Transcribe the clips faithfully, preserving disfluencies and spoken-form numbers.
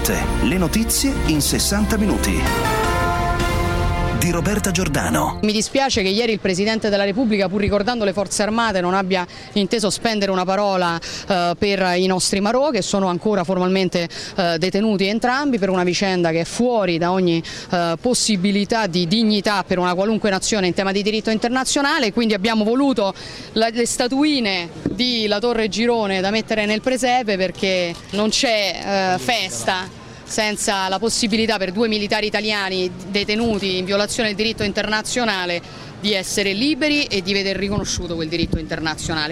Notte, le notizie in sessanta minuti. Di Roberta Giordano. Mi dispiace che ieri il Presidente della Repubblica, pur ricordando le Forze Armate, non abbia inteso spendere una parola eh, per i nostri marò, che sono ancora formalmente eh, detenuti entrambi per una vicenda che è fuori da ogni eh, possibilità di dignità per una qualunque nazione in tema di diritto internazionale. Quindi abbiamo voluto la, le statuine di La Torre Girone da mettere nel presepe, perché non c'è eh, festa senza la possibilità per due militari italiani detenuti in violazione del diritto internazionale di essere liberi e di veder riconosciuto quel diritto internazionale.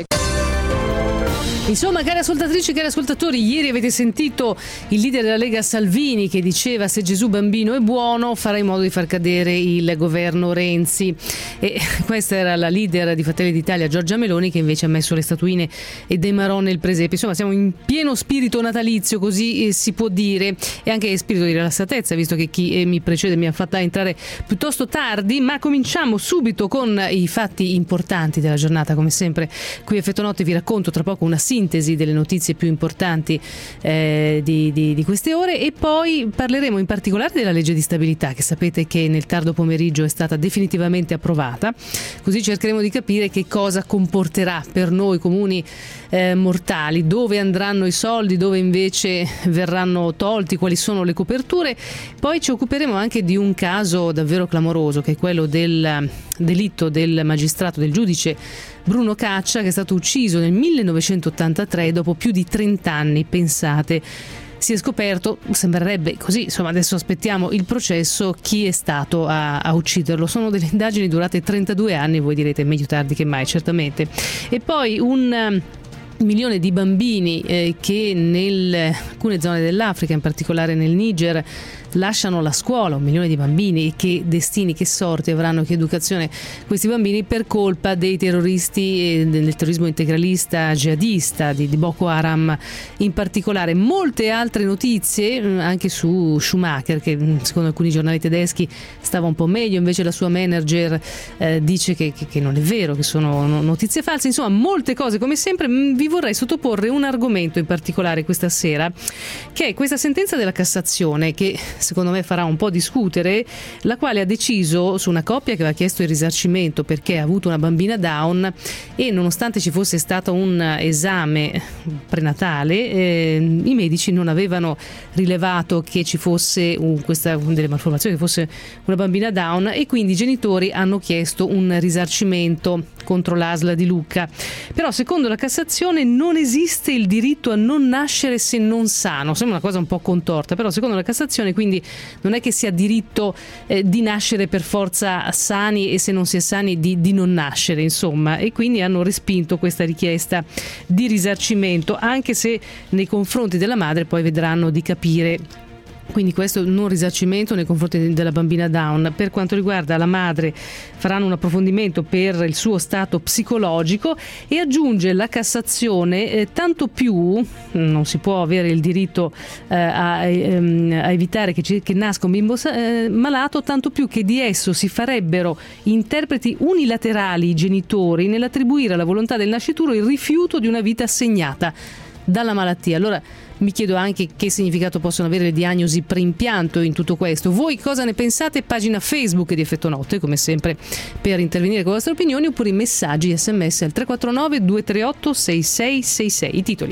Insomma, cari ascoltatrici, cari ascoltatori, ieri avete sentito il leader della Lega Salvini che diceva: se Gesù bambino è buono farà in modo di far cadere il governo Renzi. E questa era la leader di Fratelli d'Italia, Giorgia Meloni, che invece ha messo le statuine e dei marò nel presepe. Insomma, siamo in pieno spirito natalizio, così eh, si può dire, e anche spirito di rilassatezza, visto che chi eh, mi precede mi ha fatta entrare piuttosto tardi. Ma cominciamo subito con i fatti importanti della giornata. Come sempre qui a Effetto Notte vi racconto tra poco una sintesi delle notizie più importanti eh, di, di, di queste ore, e poi parleremo in particolare della legge di stabilità, che sapete che nel tardo pomeriggio è stata definitivamente approvata. Così cercheremo di capire che cosa comporterà per noi comuni eh, mortali, dove andranno i soldi, dove invece verranno tolti, quali sono le coperture. Poi ci occuperemo anche di un caso davvero clamoroso, che è quello del delitto del magistrato, del giudice Bruno Caccia, che è stato ucciso nel millenovecentottantatré dopo più di trenta anni, pensate. Si è scoperto, sembrerebbe così, insomma adesso aspettiamo il processo, chi è stato a, a ucciderlo. Sono delle indagini durate trentadue anni, voi direte meglio tardi che mai, certamente. E poi un milione di bambini eh, che in alcune zone dell'Africa, in particolare nel Niger, lasciano la scuola, un milione di bambini. Che destini, che sorti avranno, che educazione questi bambini per colpa dei terroristi e del terrorismo integralista jihadista di, di Boko Haram in particolare. Molte altre notizie anche su Schumacher, che secondo alcuni giornali tedeschi stava un po' meglio, invece la sua manager eh, dice che, che, che non è vero, che sono notizie false. Insomma, molte cose come sempre. Vi vorrei sottoporre un argomento in particolare questa sera, che è questa sentenza della Cassazione, che secondo me farà un po' discutere, la quale ha deciso su una coppia che aveva chiesto il risarcimento perché ha avuto una bambina Down, e nonostante ci fosse stato un esame prenatale eh, i medici non avevano rilevato che ci fosse un, questa delle malformazioni, che fosse una bambina Down, e quindi i genitori hanno chiesto un risarcimento contro l'A S L di Lucca. Però secondo la Cassazione non esiste il diritto a non nascere se non sano. Sembra una cosa un po' contorta, però secondo la Cassazione quindi non è che sia diritto eh, di nascere per forza sani, e se non si è sani di, di non nascere, insomma. E quindi hanno respinto questa richiesta di risarcimento, anche se nei confronti della madre poi vedranno di capire. Quindi questo non risarcimento nei confronti della bambina Down. Per quanto riguarda la madre, faranno un approfondimento per il suo stato psicologico, e aggiunge la Cassazione eh, tanto più non si può avere il diritto eh, a, ehm, a evitare che, ci, che nasca un bimbo eh, malato, tanto più che di esso si farebbero interpreti unilaterali i genitori nell'attribuire alla volontà del nascituro il rifiuto di una vita assegnata dalla malattia. Allora mi chiedo anche che significato possono avere le diagnosi preimpianto in tutto questo. Voi cosa ne pensate? Pagina Facebook di Effetto Notte, come sempre, per intervenire con le vostre opinioni, oppure i messaggi sms al tre quattro nove due tre otto sei sei sei sei. I titoli.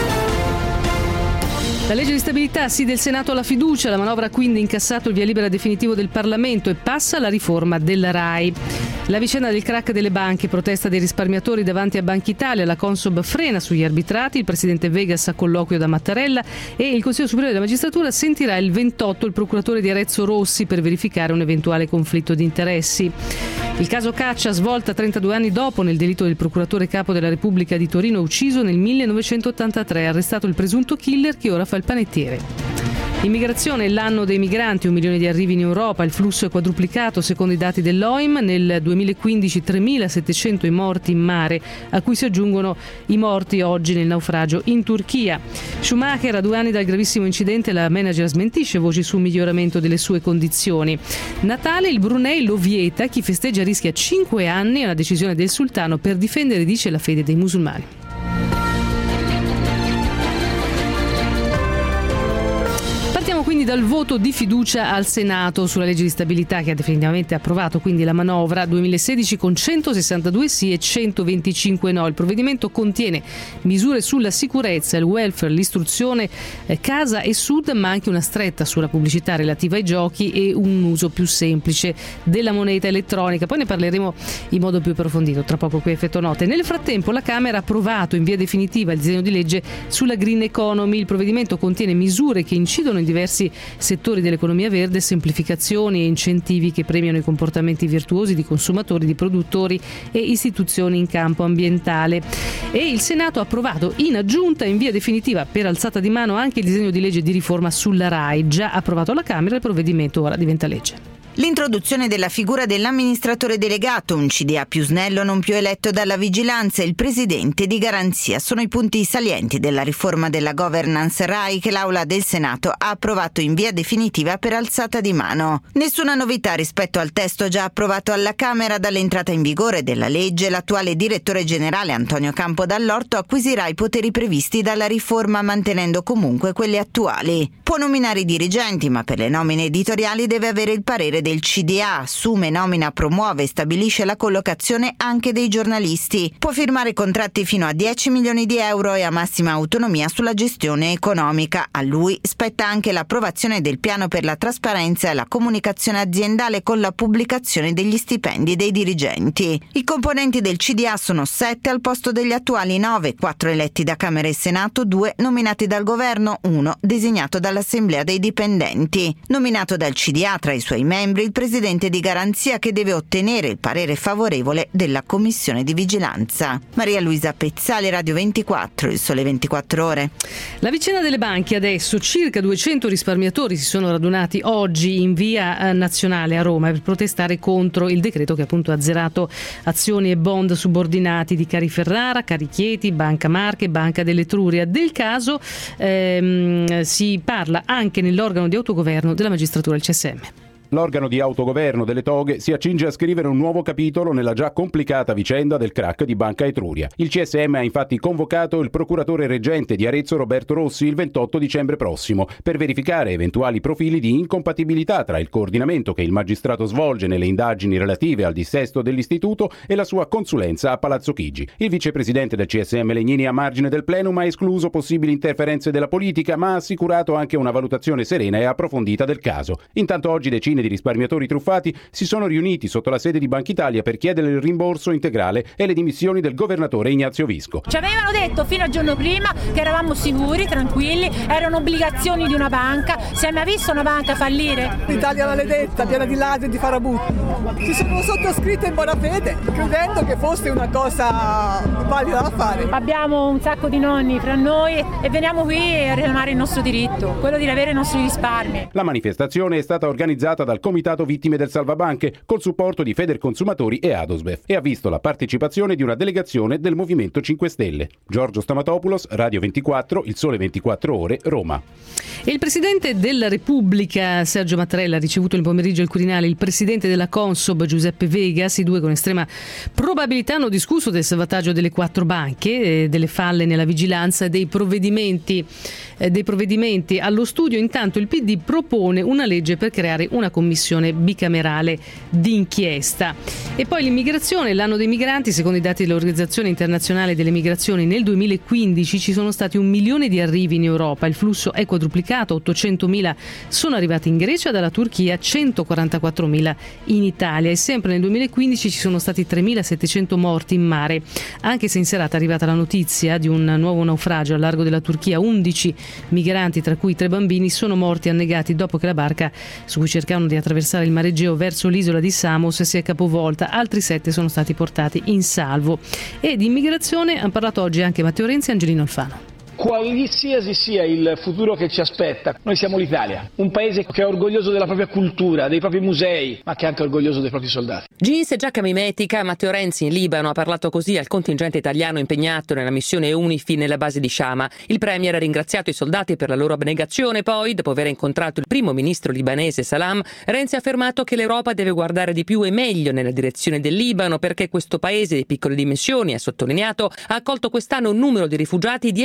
La legge di stabilità, sì del Senato alla fiducia, la manovra ha quindi incassato il via libera definitivo del Parlamento e passa la riforma della RAI. La vicenda del crack delle banche, protesta dei risparmiatori davanti a Banca Italia, la Consob frena sugli arbitrati, il presidente Vegas a colloquio da Mattarella, e il Consiglio Superiore della Magistratura sentirà il ventotto il procuratore di Arezzo Rossi per verificare un eventuale conflitto di interessi. Il caso Caccia svolta trentadue anni dopo nel delitto del procuratore capo della Repubblica di Torino ucciso nel millenovecentottantatré, arrestato il presunto killer che ora fa il panettiere. Immigrazione, l'anno dei migranti, un milione di arrivi in Europa, il flusso è quadruplicato secondo i dati dell'O I M, nel duemilaquindici tremilasettecento i morti in mare, a cui si aggiungono i morti oggi nel naufragio in Turchia. Schumacher, a due anni dal gravissimo incidente, la manager smentisce voci su un miglioramento delle sue condizioni. Natale, il Brunei lo vieta, chi festeggia rischia cinque anni, è una decisione del sultano per difendere, dice, la fede dei musulmani. quindi dal voto di fiducia al Senato sulla legge di stabilità, che ha definitivamente approvato quindi la manovra duemilasedici con centosessantadue sì e centoventicinque no. Il provvedimento contiene misure sulla sicurezza, il welfare, l'istruzione, eh, casa e sud, ma anche una stretta sulla pubblicità relativa ai giochi e un uso più semplice della moneta elettronica. Poi ne parleremo in modo più approfondito tra poco qui a Effetto Note. Nel frattempo la Camera ha approvato in via definitiva il disegno di legge sulla green economy. Il provvedimento contiene misure che incidono in diversi settori dell'economia verde, semplificazioni e incentivi che premiano i comportamenti virtuosi di consumatori, di produttori e istituzioni in campo ambientale. E il Senato ha approvato in aggiunta in via definitiva per alzata di mano anche il disegno di legge di riforma sulla RAI, già approvato alla Camera. Il provvedimento ora diventa legge. L'introduzione della figura dell'amministratore delegato, un C D A più snello non più eletto dalla vigilanza e il presidente di garanzia sono i punti salienti della riforma della governance RAI che l'Aula del Senato ha approvato in via definitiva per alzata di mano. Nessuna novità rispetto al testo già approvato alla Camera. Dall'entrata in vigore della legge, l'attuale direttore generale Antonio Campo Dall'Orto acquisirà i poteri previsti dalla riforma mantenendo comunque quelli attuali. Può nominare i dirigenti, ma per le nomine editoriali deve avere il parere del C D A, assume, nomina, promuove e stabilisce la collocazione anche dei giornalisti. Può firmare contratti fino a dieci milioni di euro e a massima autonomia sulla gestione economica. A lui spetta anche l'approvazione del piano per la trasparenza e la comunicazione aziendale con la pubblicazione degli stipendi dei dirigenti. I componenti del C D A sono sette al posto degli attuali nove, quattro eletti da Camera e Senato, due nominati dal governo, uno designato dall'Assemblea dei dipendenti. Nominato dal C D A tra i suoi membri il presidente di garanzia che deve ottenere il parere favorevole della commissione di vigilanza. Maria Luisa Pezzali, Radio ventiquattro, Il Sole ventiquattro Ore. La vicenda delle banche adesso, circa duecento risparmiatori si sono radunati oggi in via Nazionale a Roma per protestare contro il decreto che appunto ha azzerato azioni e bond subordinati di Cariferrara, Carichieti, Banca Marche, Banca dell'Etruria. Del caso ehm, si parla anche nell'organo di autogoverno della magistratura, il C S M. L'organo di autogoverno delle toghe si accinge a scrivere un nuovo capitolo nella già complicata vicenda del crack di Banca Etruria. Il C S M ha infatti convocato il procuratore reggente di Arezzo Roberto Rossi il ventotto dicembre prossimo per verificare eventuali profili di incompatibilità tra il coordinamento che il magistrato svolge nelle indagini relative al dissesto dell'istituto e la sua consulenza a Palazzo Chigi. Il vicepresidente del C S M Legnini, a margine del plenum, ha escluso possibili interferenze della politica, ma ha assicurato anche una valutazione serena e approfondita del caso. Intanto oggi decine di risparmiatori truffati si sono riuniti sotto la sede di Banca Italia per chiedere il rimborso integrale e le dimissioni del governatore Ignazio Visco. Ci avevano detto fino al giorno prima che eravamo sicuri, tranquilli, erano obbligazioni di una banca. Si è mai visto una banca fallire? L'Italia maledetta, piena di ladri e di farabutti. Si sono sottoscritte in buona fede, credendo che fosse una cosa valida da fare. Abbiamo un sacco di nonni fra noi e veniamo qui a reclamare il nostro diritto, quello di avere i nostri risparmi. La manifestazione è stata organizzata dal Comitato Vittime del Salvabanche col supporto di Federconsumatori e Adosbef e ha visto la partecipazione di una delegazione del Movimento cinque Stelle. Giorgio Stamatopoulos, Radio ventiquattro, Il Sole ventiquattro Ore, Roma. E il Presidente della Repubblica, Sergio Mattarella, ha ricevuto nel pomeriggio al Quirinale il Presidente della Consob, Giuseppe Vegas. I due con estrema probabilità hanno discusso del salvataggio delle quattro banche, delle falle nella vigilanza e dei provvedimenti, eh, dei provvedimenti. Allo studio intanto il P D propone una legge per creare una commissione bicamerale d'inchiesta. E poi l'immigrazione, l'anno dei migranti. Secondo i dati dell'Organizzazione Internazionale delle Migrazioni nel duemilaquindici ci sono stati un milione di arrivi in Europa, il flusso è quadruplicato, ottocentomila sono arrivati in Grecia dalla Turchia, centoquarantaquattromila in Italia e sempre nel duemilaquindici ci sono stati tremilasettecento morti in mare, anche se in serata è arrivata la notizia di un nuovo naufragio al largo della Turchia. undici migranti, tra cui tre bambini, sono morti annegati dopo che la barca su cui cercavano di attraversare il Mar Egeo verso l'isola di Samos si è capovolta. Altri sette sono stati portati in salvo. E di immigrazione hanno parlato oggi anche Matteo Renzi e Angelino Alfano. Qualsiasi sia il futuro che ci aspetta, noi siamo l'Italia, un paese che è orgoglioso della propria cultura, dei propri musei, ma che è anche orgoglioso dei propri soldati. Jeans e giacca mimetica, Matteo Renzi in Libano ha parlato così al contingente italiano impegnato nella missione UNIFIL nella base di Shama. Il premier ha ringraziato i soldati per la loro abnegazione, poi, dopo aver incontrato il primo ministro libanese Salam, Renzi ha affermato che l'Europa deve guardare di più e meglio nella direzione del Libano perché questo paese di piccole dimensioni, ha sottolineato, ha accolto quest'anno un numero di rifugiati dieci volte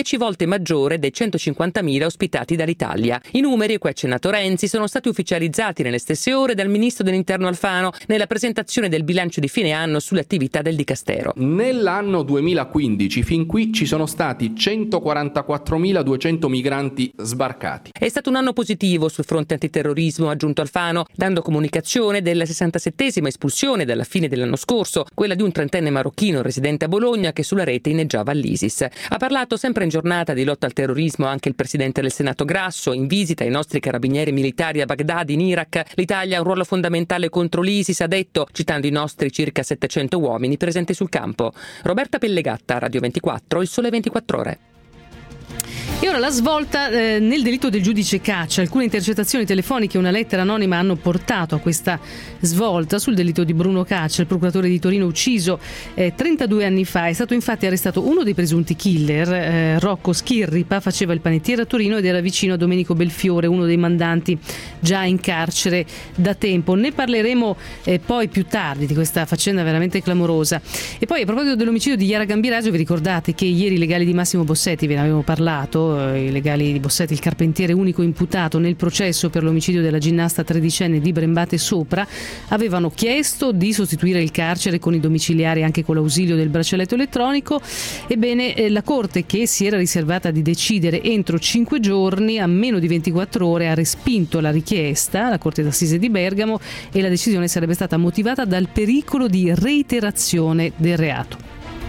maggiore dei centocinquantamila ospitati dall'Italia. I numeri, a cui ha accennato Renzi, sono stati ufficializzati nelle stesse ore dal ministro dell'Interno Alfano nella presentazione del bilancio di fine anno sulle attività del Dicastero. Nell'anno duemilaquindici fin qui ci sono stati centoquarantaquattromiladuecento migranti sbarcati. È stato un anno positivo sul fronte antiterrorismo, ha aggiunto Alfano, dando comunicazione della sessantasettesima espulsione dalla fine dell'anno scorso, quella di un trentenne marocchino residente a Bologna che sulla rete inneggiava all'ISIS. Ha parlato sempre in giornata di lotta al terrorismo anche il presidente del Senato Grasso, in visita ai nostri carabinieri militari a Baghdad in Iraq. L'Italia ha un ruolo fondamentale contro l'ISIS, ha detto, citando i nostri circa settecento uomini presenti sul campo. Roberta Pellegatta, Radio ventiquattro, Il Sole ventiquattro Ore. E ora la svolta eh, nel delitto del giudice Caccia. Alcune intercettazioni telefoniche e una lettera anonima hanno portato a questa svolta sul delitto di Bruno Caccia, il procuratore di Torino ucciso eh, trentadue anni fa. È stato infatti arrestato uno dei presunti killer, eh, Rocco Schirripa, faceva il panettiere a Torino ed era vicino a Domenico Belfiore, uno dei mandanti già in carcere da tempo. Ne parleremo eh, poi più tardi di questa faccenda veramente clamorosa. E poi a proposito dell'omicidio di Chiara Gambirasio, vi ricordate che ieri i legali di Massimo Bossetti, ve ne avevamo parlato, i legali di Bossetti, il carpentiere unico imputato nel processo per l'omicidio della ginnasta tredicenne di Brembate Sopra, avevano chiesto di sostituire il carcere con i domiciliari anche con l'ausilio del braccialetto elettronico. Ebbene, la Corte, che si era riservata di decidere entro cinque giorni, a meno di ventiquattro ore, ha respinto la richiesta, la Corte d'Assise di Bergamo, e la decisione sarebbe stata motivata dal pericolo di reiterazione del reato.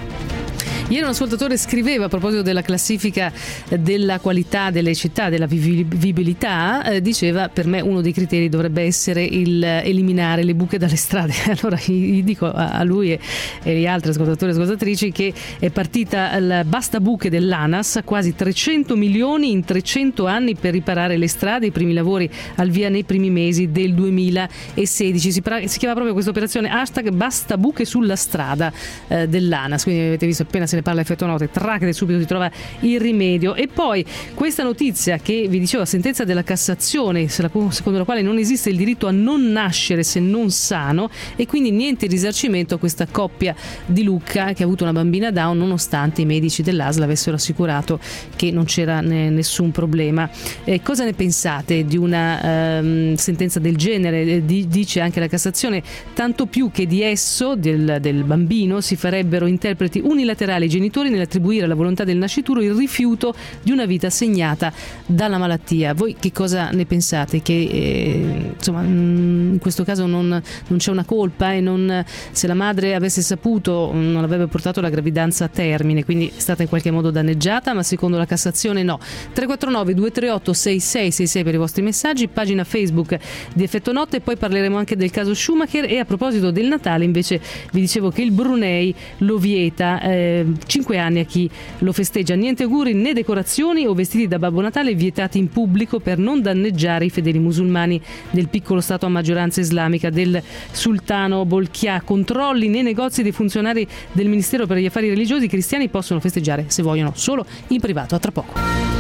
Ieri un ascoltatore scriveva a proposito della classifica della qualità delle città, della vivibilità, eh, diceva: per me uno dei criteri dovrebbe essere il eliminare le buche dalle strade. Allora gli dico a lui e agli altri ascoltatori e ascoltatrici che è partita il basta buche dell'ANAS, quasi trecento milioni in trecento anni per riparare le strade, i primi lavori al via nei primi mesi del duemilasedici. Si, pra- si chiama proprio questa operazione hashtag basta buche sulla strada eh, dell'ANAS, quindi avete visto, appena se ne parla effetto note, track, subito si trova il rimedio. E poi questa notizia che vi dicevo, la sentenza della Cassazione secondo la quale non esiste il diritto a non nascere se non sano, e quindi niente risarcimento a questa coppia di Lucca che ha avuto una bambina Down nonostante i medici dell'A S L avessero assicurato che non c'era ne- nessun problema. Eh, cosa ne pensate di una ehm, sentenza del genere? Eh, di- dice anche la Cassazione: tanto più che di esso, del, del bambino, si farebbero interpreti unilaterali ai genitori nell'attribuire alla volontà del nascituro il rifiuto di una vita segnata dalla malattia. Voi che cosa ne pensate? Che eh, insomma in questo caso non, non c'è una colpa, e non, se la madre avesse saputo non avrebbe portato la gravidanza a termine, quindi è stata in qualche modo danneggiata, ma secondo la Cassazione no. tre quattro nove due tre otto sei sei sei sei per i vostri messaggi, pagina Facebook di Effetto Notte, e poi parleremo anche del caso Schumacher. E a proposito del Natale invece vi dicevo che il Brunei lo vieta, eh, cinque anni a chi lo festeggia. Niente auguri né decorazioni o vestiti da Babbo Natale vietati in pubblico per non danneggiare i fedeli musulmani del piccolo stato a maggioranza islamica del sultano Bolkiah. Controlli nei negozi dei funzionari del Ministero per gli Affari Religiosi. I cristiani possono festeggiare, se vogliono, solo in privato. A tra poco.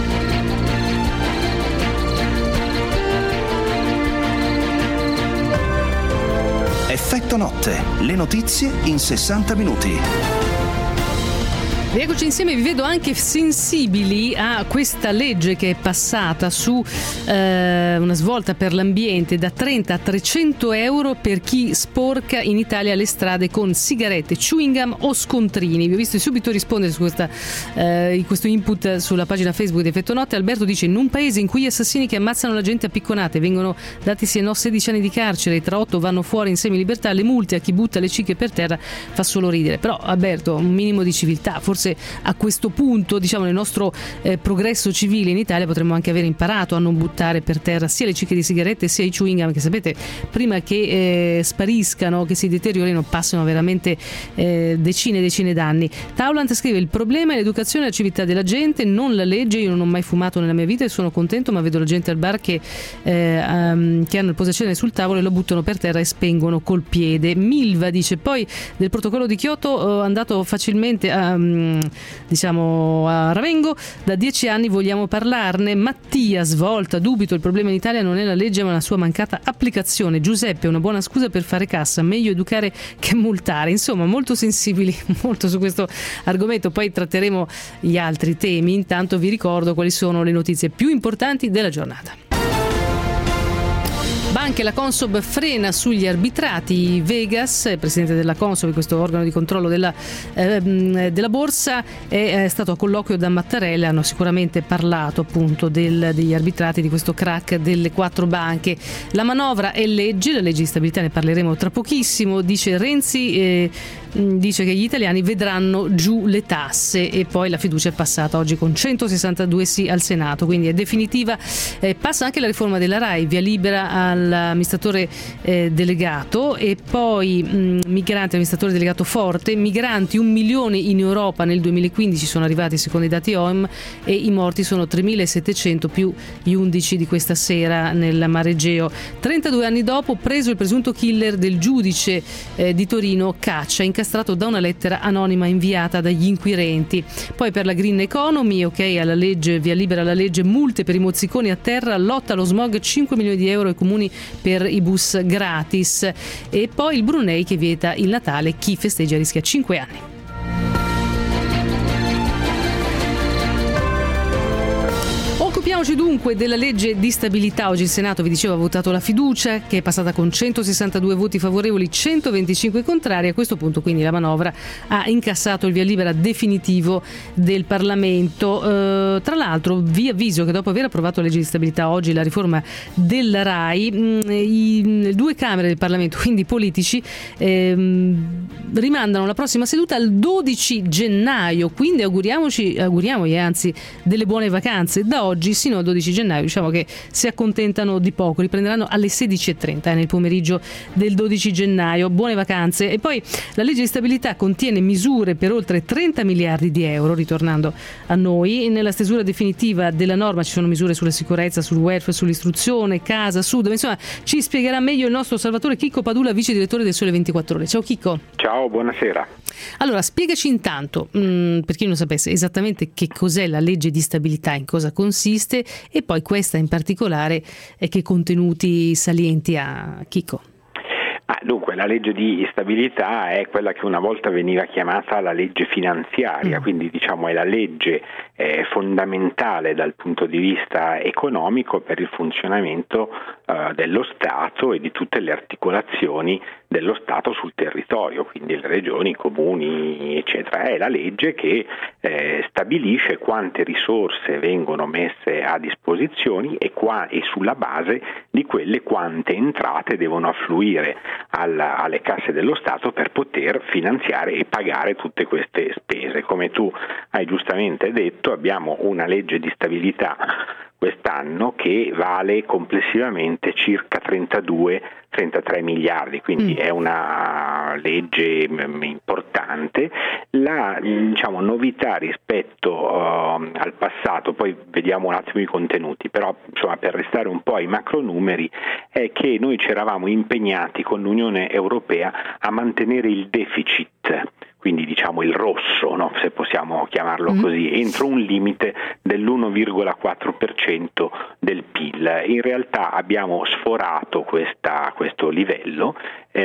Effetto Notte, le notizie in sessanta minuti. Rieccoci insieme, vi vedo anche sensibili a questa legge che è passata su eh, una svolta per l'ambiente, da trenta a trecento euro per chi sporca in Italia le strade con sigarette, chewing gum o scontrini. Vi ho visto subito rispondere su questa, eh, questo input sulla pagina Facebook di Effetto Notte. Alberto dice: in un paese in cui gli assassini che ammazzano la gente a picconate vengono dati sì e no sedici anni di carcere e tra otto vanno fuori in semilibertà, le multe a chi butta le cicche per terra fa solo ridere. Però Alberto, un minimo di civiltà, forse a questo punto, diciamo, nel nostro eh, progresso civile in Italia potremmo anche aver imparato a non buttare per terra sia le cicche di sigarette sia i chewing gum, che sapete prima che eh, spariscano, che si deteriorino, passano veramente eh, decine e decine d'anni. Taulant scrive: il problema è l'educazione e la civiltà della gente, non la legge. Io non ho mai fumato nella mia vita e sono contento, ma vedo la gente al bar che, eh, um, che hanno il posacene sul tavolo e lo buttano per terra e spengono col piede. Milva dice: poi del protocollo di Kyoto ho andato facilmente um, mh, diciamo a Ravengo. Da dieci anni vogliamo parlarne. Mattia, svolta, dubito, il problema in Italia non è la legge ma la sua mancata applicazione. Giuseppe, una buona scusa per fare cassa, meglio educare che multare. Insomma, molto sensibili molto su questo argomento, poi tratteremo gli altri temi. Intanto vi ricordo quali sono le notizie più importanti della giornata. Banche, la Consob frena sugli arbitrati. Vegas, il presidente della Consob, questo organo di controllo della, eh, della borsa, è, è stato a colloquio da Mattarella. Hanno sicuramente parlato appunto del, degli arbitrati, di questo crack delle quattro banche. La manovra è legge, la legge di stabilità, ne parleremo tra pochissimo. Dice Renzi, eh, dice che gli italiani vedranno giù le tasse, e poi la fiducia è passata oggi con centosessantadue sì al Senato, quindi è definitiva. Eh, passa anche la riforma della RAI, via libera al l'amministratore eh, delegato, e poi mh, migranti, amministratore delegato forte, migranti un milione in Europa nel duemilaquindici sono arrivati secondo i dati O I M, e i morti sono tremilasettecento più gli undici di questa sera nel Mar Egeo. trentadue anni dopo, preso il presunto killer del giudice eh, di Torino Caccia, incastrato da una lettera anonima inviata dagli inquirenti. Poi per la green economy, ok alla legge, via libera alla legge, multe per i mozziconi a terra, lotta allo smog, cinque milioni di euro ai comuni per i bus gratis, e poi il Brunei che vieta il Natale, chi festeggia rischia cinque anni. Occupiamoci dunque della legge di stabilità. Oggi il Senato, vi dicevo, ha votato la fiducia, che è passata con centosessantadue voti favorevoli, centoventicinque contrari. A questo punto quindi la manovra ha incassato il via libera definitivo del Parlamento. Eh, tra l'altro vi avviso che dopo aver approvato la legge di stabilità oggi, la riforma della RAI, mh, i due camere del Parlamento, quindi politici, ehm, rimandano la prossima seduta al dodici gennaio, quindi auguriamoci, auguriamogli anzi delle buone vacanze. Da oggi sino al dodici gennaio diciamo che si accontentano di poco, riprenderanno alle sedici e trenta eh, nel pomeriggio del dodici gennaio. Buone vacanze. E poi la legge di stabilità contiene misure per oltre trenta miliardi di euro, ritornando a noi. Nella stesura definitiva della norma ci sono misure sulla sicurezza, sul welfare, sull'istruzione, casa, sud, insomma ci spiegherà meglio il nostro Salvatore Chicco Padula, vice direttore del Sole ventiquattro Ore. Ciao Chicco. Ciao, buonasera. Allora, spiegaci intanto, mh, per chi non sapesse, esattamente che cos'è la legge di stabilità, in cosa consiste, e poi questa in particolare, e che contenuti salienti ha, Chicco. Ah, dunque, la legge di stabilità è quella che una volta veniva chiamata la legge finanziaria, mm. quindi diciamo è la legge eh, fondamentale dal punto di vista economico per il funzionamento eh, dello Stato e di tutte le articolazioni dello Stato sul territorio, quindi le regioni, i comuni, eccetera. È la legge che eh, stabilisce quante risorse vengono messe a disposizione e, qua, e sulla base di quelle quante entrate devono affluire alla, alle casse dello Stato per poter finanziare e pagare tutte queste spese. Come tu hai giustamente detto, abbiamo una legge di stabilità quest'anno che vale complessivamente circa trentadue trentatré miliardi, quindi mm. è una legge importante. La diciamo, novità rispetto uh, al passato, poi vediamo un attimo i contenuti, però insomma, per restare un po' ai macronumeri, è che noi ci eravamo impegnati con l'Unione Europea a mantenere il deficit, quindi diciamo il rosso, no? Se possiamo chiamarlo mm. così, entro un limite dell'uno virgola quattro per cento del P I L. In realtà abbiamo sforato questa, questo livello eh,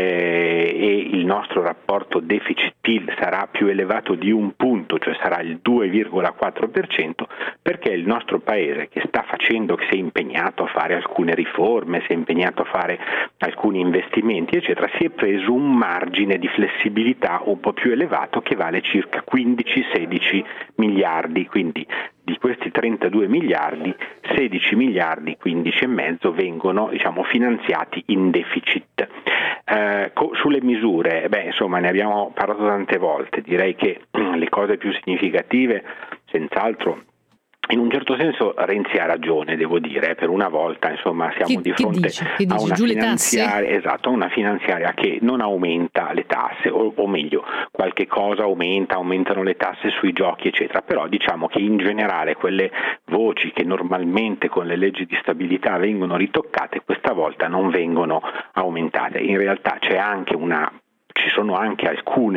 e il nostro rapporto deficit-P I L sarà più elevato di un punto, cioè sarà il due virgola quattro per cento, perché il nostro Paese, che sta facendo, che si è impegnato a fare alcune riforme, si è impegnato a fare alcuni investimenti, eccetera, si è preso un margine di flessibilità un po' più elevato che vale circa quindici sedici miliardi, quindi di questi trentadue miliardi, sedici miliardi, quindici e mezzo vengono diciamo finanziati in deficit. Eh, co- sulle misure, beh insomma ne abbiamo parlato tante volte, direi che le cose più significative senz'altro, in un certo senso Renzi ha ragione, devo dire, per una volta insomma siamo chi, di fronte chi a una giù finanziaria, esatto, una finanziaria che non aumenta le tasse, o, o meglio, qualche cosa aumenta, aumentano le tasse sui giochi, eccetera, però diciamo che in generale quelle voci che normalmente con le leggi di stabilità vengono ritoccate, questa volta non vengono aumentate. In realtà c'è anche una Ci sono anche alcune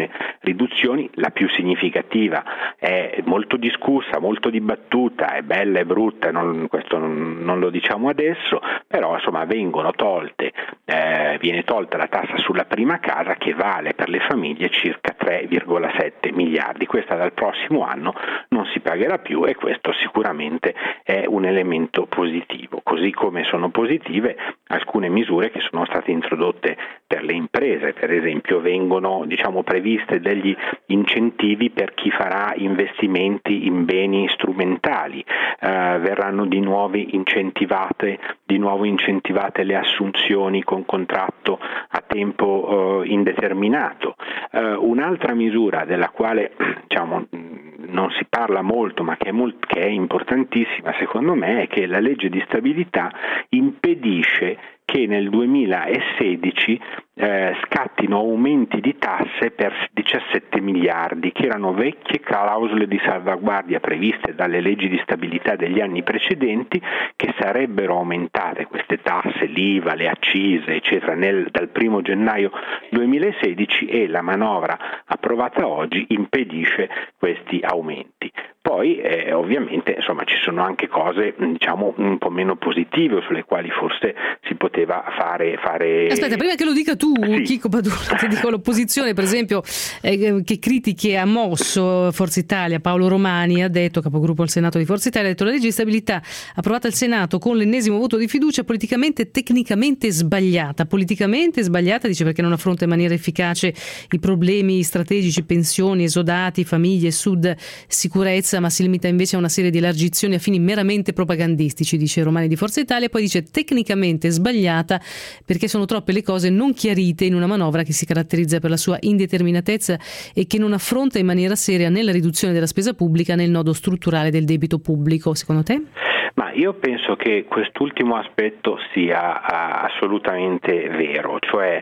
riduzioni. La più significativa è molto discussa, molto dibattuta, è bella e brutta, non, questo non, non lo diciamo adesso, però insomma vengono tolte, eh, viene tolta la tassa sulla prima casa che vale per le famiglie circa tre virgola sette miliardi. Questa dal prossimo anno non si pagherà più e questo sicuramente è un elemento positivo, così come sono positive alcune misure che sono state introdotte per le imprese. Per esempio vengono diciamo previste degli incentivi per chi farà investimenti in beni strumentali, eh, verranno di nuovo incentivate di nuovo incentivate le assunzioni con contratto a tempo eh, indeterminato. Eh, un'altra misura della quale diciamo non si parla molto ma che è, molt- che è importantissima secondo me è che la legge di stabilità impedisce che nel duemilasedici eh, scattino aumenti di tasse per diciassette miliardi, che erano vecchie clausole di salvaguardia previste dalle leggi di stabilità degli anni precedenti, che sarebbero aumentate queste tasse, l'I V A, le accise, eccetera, nel, dal primo gennaio duemilasedici, e la manovra approvata oggi impedisce questi aumenti. Poi eh, ovviamente insomma ci sono anche cose diciamo un po' meno positive sulle quali forse si poteva fare fare Aspetta, prima che lo dica tu, sì. Chicco Padula, ti dico l'opposizione per esempio eh, che critiche ha mosso Forza Italia. Paolo Romani ha detto, capogruppo al Senato di Forza Italia, ha detto: la legge di stabilità approvata al Senato con l'ennesimo voto di fiducia politicamente e tecnicamente sbagliata. Politicamente sbagliata, dice, perché non affronta in maniera efficace i problemi strategici, pensioni, esodati, famiglie, sud, sicurezza, ma si limita invece a una serie di elargizioni a fini meramente propagandistici, dice Romani di Forza Italia. Poi dice tecnicamente sbagliata perché sono troppe le cose non chiarite in una manovra che si caratterizza per la sua indeterminatezza e che non affronta in maniera seria né la riduzione della spesa pubblica né il nodo strutturale del debito pubblico. Secondo te? Ma io penso che quest'ultimo aspetto sia uh, assolutamente vero, cioè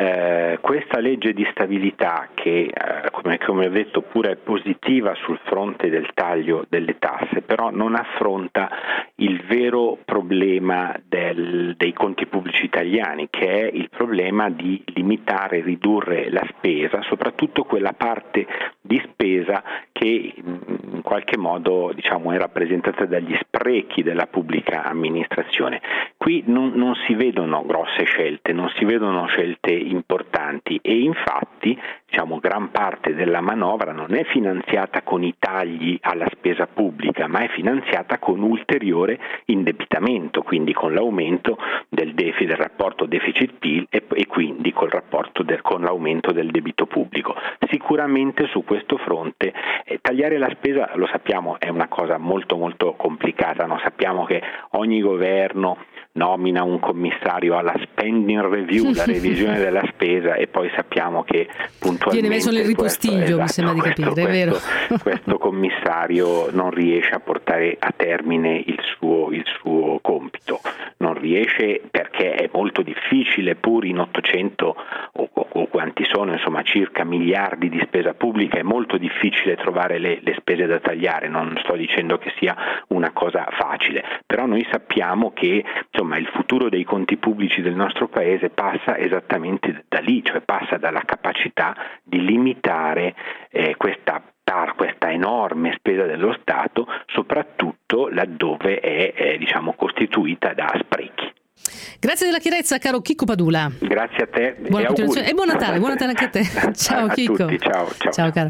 uh, questa legge di stabilità che, uh, come, come ho detto, pure è positiva sul fronte del taglio delle tasse, però non affronta il vero problema del, dei conti pubblici italiani, che è il problema di limitare e ridurre la spesa, soprattutto quella parte di spesa che in qualche modo diciamo è rappresentata dagli sprechi della pubblica amministrazione. Qui non, non si vedono grosse scelte, non si vedono scelte importanti e infatti diciamo gran parte della manovra non è finanziata con i tagli alla spesa pubblica, ma è finanziata con ulteriore indebitamento, quindi con l'aumento del deficit, del rapporto deficit-P I L e, e quindi col rapporto del, con l'aumento del debito pubblico. Sicuramente su questo fronte eh, tagliare la spesa, lo sappiamo, è una cosa molto molto complicata, no? Sappiamo che ogni governo nomina un commissario alla spending review, la revisione della spesa, e poi sappiamo che puntualmente viene messo nel ripostiglio, questo, mi sembra esatto, di capire, questo, è vero. Questo, questo commissario non riesce a portare a termine il suo, il suo compito, non riesce perché è molto difficile, pur in ottocento o, o, o quanti sono, insomma circa miliardi di spesa pubblica, è molto difficile trovare le, le spese da tagliare. Non sto dicendo che sia una cosa facile, però noi sappiamo che insomma il futuro dei conti pubblici del nostro paese passa esattamente da lì, cioè passa dalla capacità di limitare eh, questa questa enorme spesa dello Stato, soprattutto laddove è eh, diciamo costituita da sprechi. Grazie della chiarezza, caro Chicco Padula. Grazie a te. Buona e continuazione auguri. E buon Natale, buon Natale anche a te. Ciao a Chicco. Tutti, ciao, ciao. Ciao caro.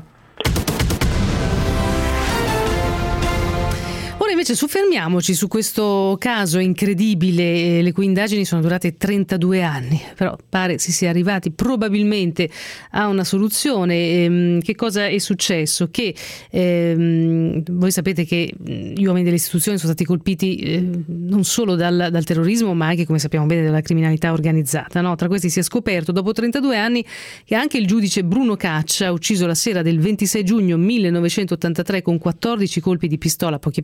Ora invece soffermiamoci su questo caso incredibile, le cui indagini sono durate trentadue anni, però pare si sia arrivati probabilmente a una soluzione. Ehm, che cosa è successo? Che ehm, voi sapete che gli uomini delle istituzioni sono stati colpiti eh, non solo dal, dal terrorismo, ma anche, come sappiamo bene, dalla criminalità organizzata, no? Tra questi si è scoperto dopo trentadue anni che anche il giudice Bruno Caccia, ucciso la sera del ventisei giugno millenovecentottantatré con quattordici colpi di pistola a pochi passi da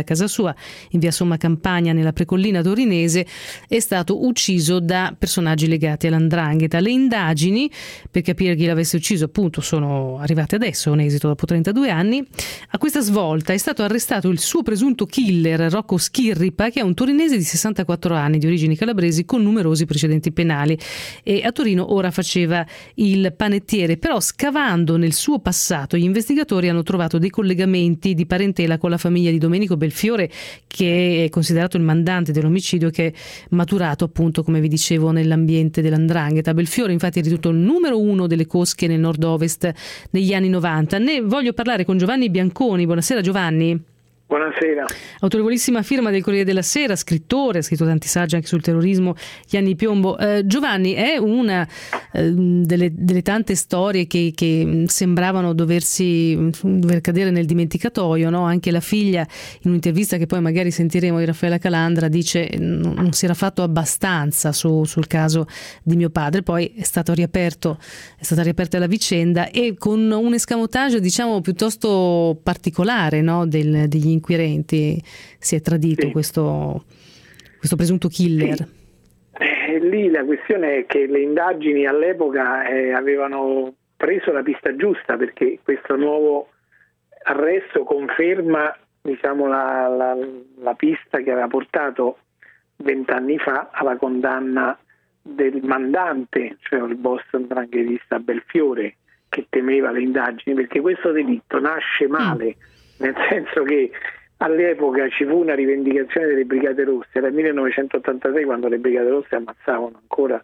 casa sua in via Somma Campagna nella precollina torinese, è stato ucciso da personaggi legati all'Ndrangheta. Le indagini per capire chi l'avesse ucciso appunto sono arrivate adesso, un esito dopo trentadue anni. A questa svolta è stato arrestato il suo presunto killer Rocco Schirripa, che è un torinese di sessantaquattro anni di origini calabresi con numerosi precedenti penali, e a Torino ora faceva il panettiere. Però scavando nel suo passato gli investigatori hanno trovato dei collegamenti di parentela con la famiglia di Domenico Belfiore, che è considerato il mandante dell'omicidio, che è maturato appunto, come vi dicevo, nell'ambiente dell'Ndrangheta. Belfiore infatti è ritenuto il numero uno delle cosche nel nord-ovest negli anni novanta. Ne voglio parlare con Giovanni Bianconi. Buonasera Giovanni. Buonasera. Autorevolissima firma del Corriere della Sera, scrittore, ha scritto tanti saggi anche sul terrorismo, gli anni di piombo. Eh, Giovanni, è una eh, delle, delle tante storie che, che sembravano doversi dover cadere nel dimenticatoio, no? Anche la figlia, in un'intervista che poi magari sentiremo di Raffaella Calandra, dice non, non si era fatto abbastanza su, sul caso di mio padre. Poi è stato riaperto, è stata riaperta la vicenda, e con un escamotage diciamo piuttosto particolare, no? Del, degli inquirenti si è tradito sì. questo, questo presunto killer. Sì. Eh, lì la questione è che le indagini all'epoca eh, avevano preso la pista giusta, perché questo nuovo arresto conferma diciamo la, la, la pista che aveva portato vent'anni fa alla condanna del mandante, cioè il boss ndranghetista Belfiore, che temeva le indagini, perché questo delitto nasce male. Mm. Nel senso che all'epoca ci fu una rivendicazione delle Brigate Rosse, era il millenovecentottantasei, quando le Brigate Rosse ammazzavano ancora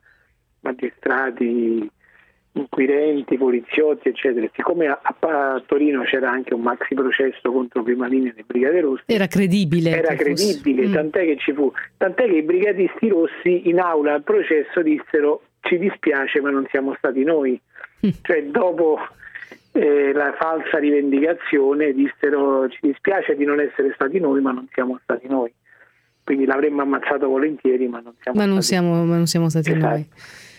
magistrati, inquirenti, poliziotti, eccetera. Siccome a, a Torino c'era anche un maxi processo contro prima linea delle Brigate Rosse, era credibile. Era credibile, tant'è che ci fu, tant'è che i brigatisti rossi in aula al processo dissero: ci dispiace, ma non siamo stati noi. Mm. Cioè dopo Eh, la falsa rivendicazione dissero: ci dispiace di non essere stati noi, ma non siamo stati noi. Quindi l'avremmo ammazzato volentieri, ma non siamo ma non stati siamo, ma non siamo stati esatto. noi.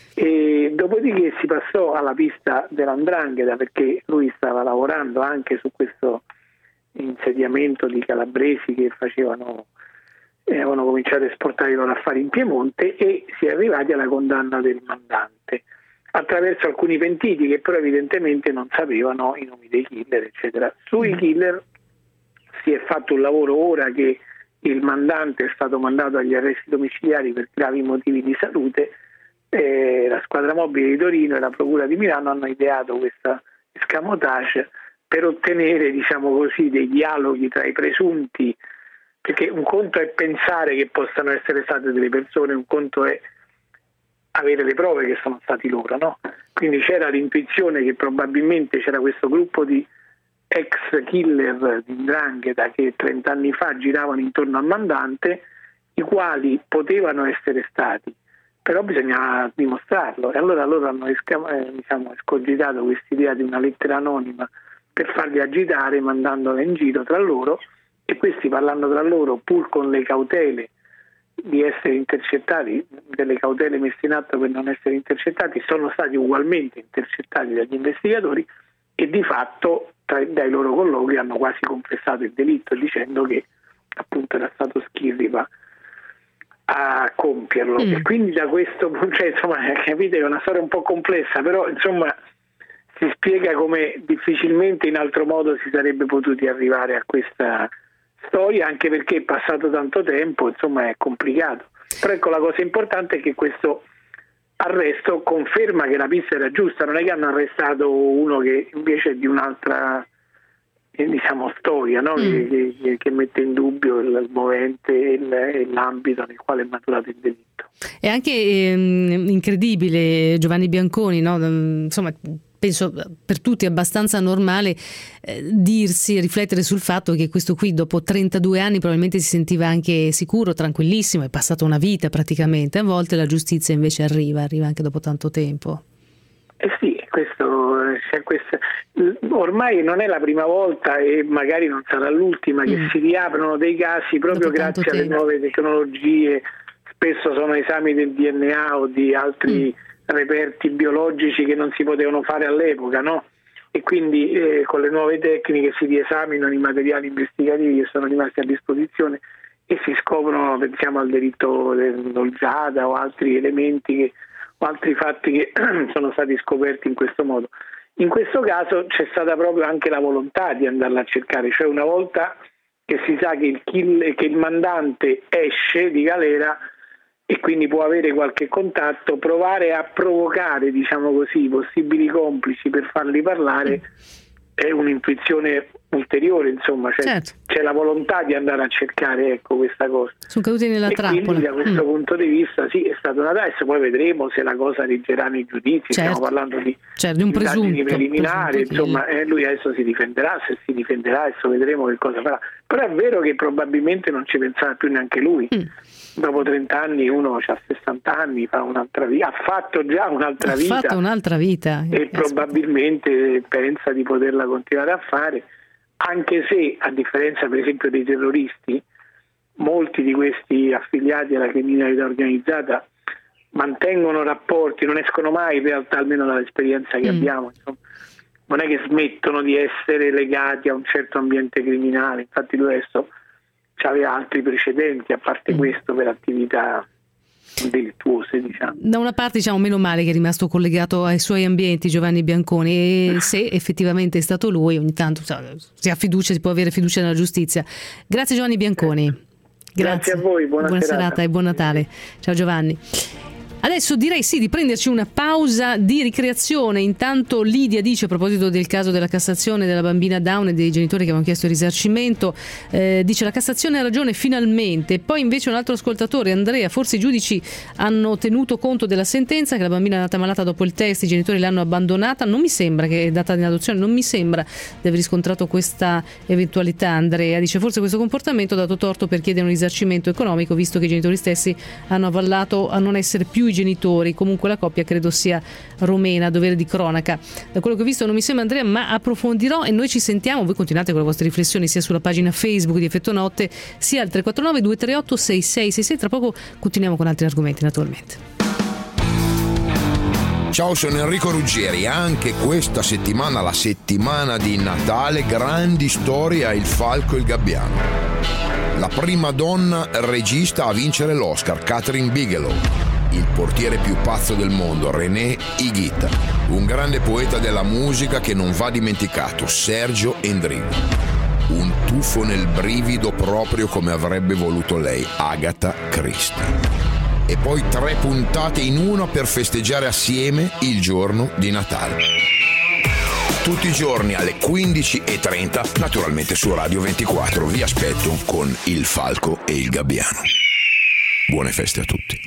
E dopodiché si passò alla pista dell'Ndrangheta, perché lui stava lavorando anche su questo insediamento di calabresi che facevano eh, avevano cominciato a esportare i loro affari in Piemonte, e si è arrivati alla condanna del mandante attraverso alcuni pentiti che però evidentemente non sapevano i nomi dei killer, eccetera. Sui killer si è fatto un lavoro ora che il mandante è stato mandato agli arresti domiciliari per gravi motivi di salute. Eh, la squadra mobile di Torino e la procura di Milano hanno ideato questa escamotage per ottenere, diciamo così, dei dialoghi tra i presunti, perché un conto è pensare che possano essere state delle persone, un conto è avere le prove che sono stati loro, no? Quindi c'era l'intuizione che probabilmente c'era questo gruppo di ex killer di 'ndrangheta che trent'anni fa giravano intorno al mandante, i quali potevano essere stati, però bisognava dimostrarlo, e allora loro hanno eh, diciamo, escogitato quest'idea di una lettera anonima per farli agitare, mandandola in giro tra loro, e questi, parlando tra loro pur con le cautele di essere intercettati, delle cautele messe in atto per non essere intercettati, sono stati ugualmente intercettati dagli investigatori, e di fatto tra, dai loro colloqui hanno quasi confessato il delitto, dicendo che appunto era stato Schirripa a compierlo. Mm. E quindi da questo punto, cioè, insomma, capite che è una storia un po' complessa, però insomma si spiega come difficilmente in altro modo si sarebbe potuti arrivare a questa storia, anche perché è passato tanto tempo, insomma è complicato. Però ecco, la cosa importante è che questo arresto conferma che la pista era giusta, non è che hanno arrestato uno che invece è di un'altra eh, diciamo storia, no? mm. che, che, che mette in dubbio il movente e, il, e l'ambito nel quale è maturato il delitto. È anche ehm, incredibile, Giovanni Bianconi, no? Insomma, penso per tutti è abbastanza normale eh, dirsi, riflettere sul fatto che questo qui dopo trentadue anni probabilmente si sentiva anche sicuro, tranquillissimo, è passata una vita praticamente. A volte la giustizia invece arriva, arriva anche dopo tanto tempo. Eh sì, questo, cioè questo, ormai non è la prima volta e magari non sarà l'ultima che mm. si riaprono dei casi proprio dopo grazie alle nuove tecnologie. Spesso sono esami del D N A o di altri mm. reperti biologici che non si potevano fare all'epoca, no? e quindi eh, con le nuove tecniche si riesaminano i materiali investigativi che sono rimasti a disposizione e si scoprono, pensiamo al delitto dell'olgiata o altri elementi che, o altri fatti che sono stati scoperti in questo modo. In questo caso c'è stata proprio anche la volontà di andarla a cercare, cioè una volta che si sa che il, kill, che il mandante esce di galera e quindi può avere qualche contatto, provare a provocare, diciamo così, i possibili complici per farli parlare è un'intuizione ulteriore, insomma, cioè, certo. C'è la volontà di andare a cercare, ecco, questa cosa. Sono caduti nella e trappola. Quindi da questo mm. punto di vista sì, è stato una adesso, poi vedremo se la cosa reggerà nei giudizi, certo. stiamo parlando di, certo, di un presunto preliminari, presunto insomma, eh, lui adesso si difenderà, se si difenderà adesso vedremo che cosa farà. Però è vero che probabilmente non ci pensava più neanche lui. Mm. Dopo trenta anni uno ha sessanta anni, fa un'altra vita, ha fatto già un'altra ha vita. Ha fatto un'altra vita. E probabilmente pensa di poterla continuare a fare, anche se a differenza per esempio dei terroristi, molti di questi affiliati alla criminalità organizzata mantengono rapporti, non escono mai in realtà, almeno dall'esperienza che mm. abbiamo, insomma. Non è che smettono di essere legati a un certo ambiente criminale, infatti lui adesso aveva altri precedenti a parte mm. questo per attività delittuose, diciamo. Da una parte diciamo meno male che è rimasto collegato ai suoi ambienti Giovanni Bianconi, e se effettivamente è stato lui ogni tanto si ha fiducia, si può avere fiducia nella giustizia. Grazie Giovanni Bianconi. Grazie, Grazie a voi, buona, buona serata. serata e buon Natale. Ciao Giovanni. Adesso direi sì di prenderci una pausa di ricreazione. Intanto Lidia dice, a proposito del caso della Cassazione della bambina Down e dei genitori che avevano chiesto il risarcimento, eh, dice la Cassazione ha ragione finalmente. Poi invece un altro ascoltatore, Andrea, forse i giudici hanno tenuto conto della sentenza che la bambina è nata malata dopo il test, i genitori l'hanno abbandonata, non mi sembra che è data in adozione, non mi sembra di aver riscontrato questa eventualità. Andrea dice forse questo comportamento ha dato torto per chiedere un risarcimento economico, visto che i genitori stessi hanno avallato a non essere più i genitori. Comunque la coppia credo sia romena, dovere di cronaca. Da quello che ho visto non mi sembra, Andrea, ma approfondirò e noi ci sentiamo. Voi continuate con le vostre riflessioni sia sulla pagina Facebook di Effetto Notte sia al tre quattro nove due tre otto sei sei sei sei. Tra poco continuiamo con altri argomenti naturalmente. Ciao, sono Enrico Ruggeri. Anche questa settimana, la settimana di Natale, grandi storie a Il Falco e il Gabbiano. La prima donna regista a vincere l'Oscar, Catherine Bigelow. Il portiere più pazzo del mondo, René Higuita. Un grande poeta della musica che non va dimenticato, Sergio Endrigo. Un tuffo nel brivido proprio come avrebbe voluto lei, Agatha Christie. E poi tre puntate in una per festeggiare assieme il giorno di Natale. Tutti i giorni alle quindici e trenta, naturalmente su Radio ventiquattro. Vi aspetto con Il Falco e il Gabbiano. Buone feste a tutti.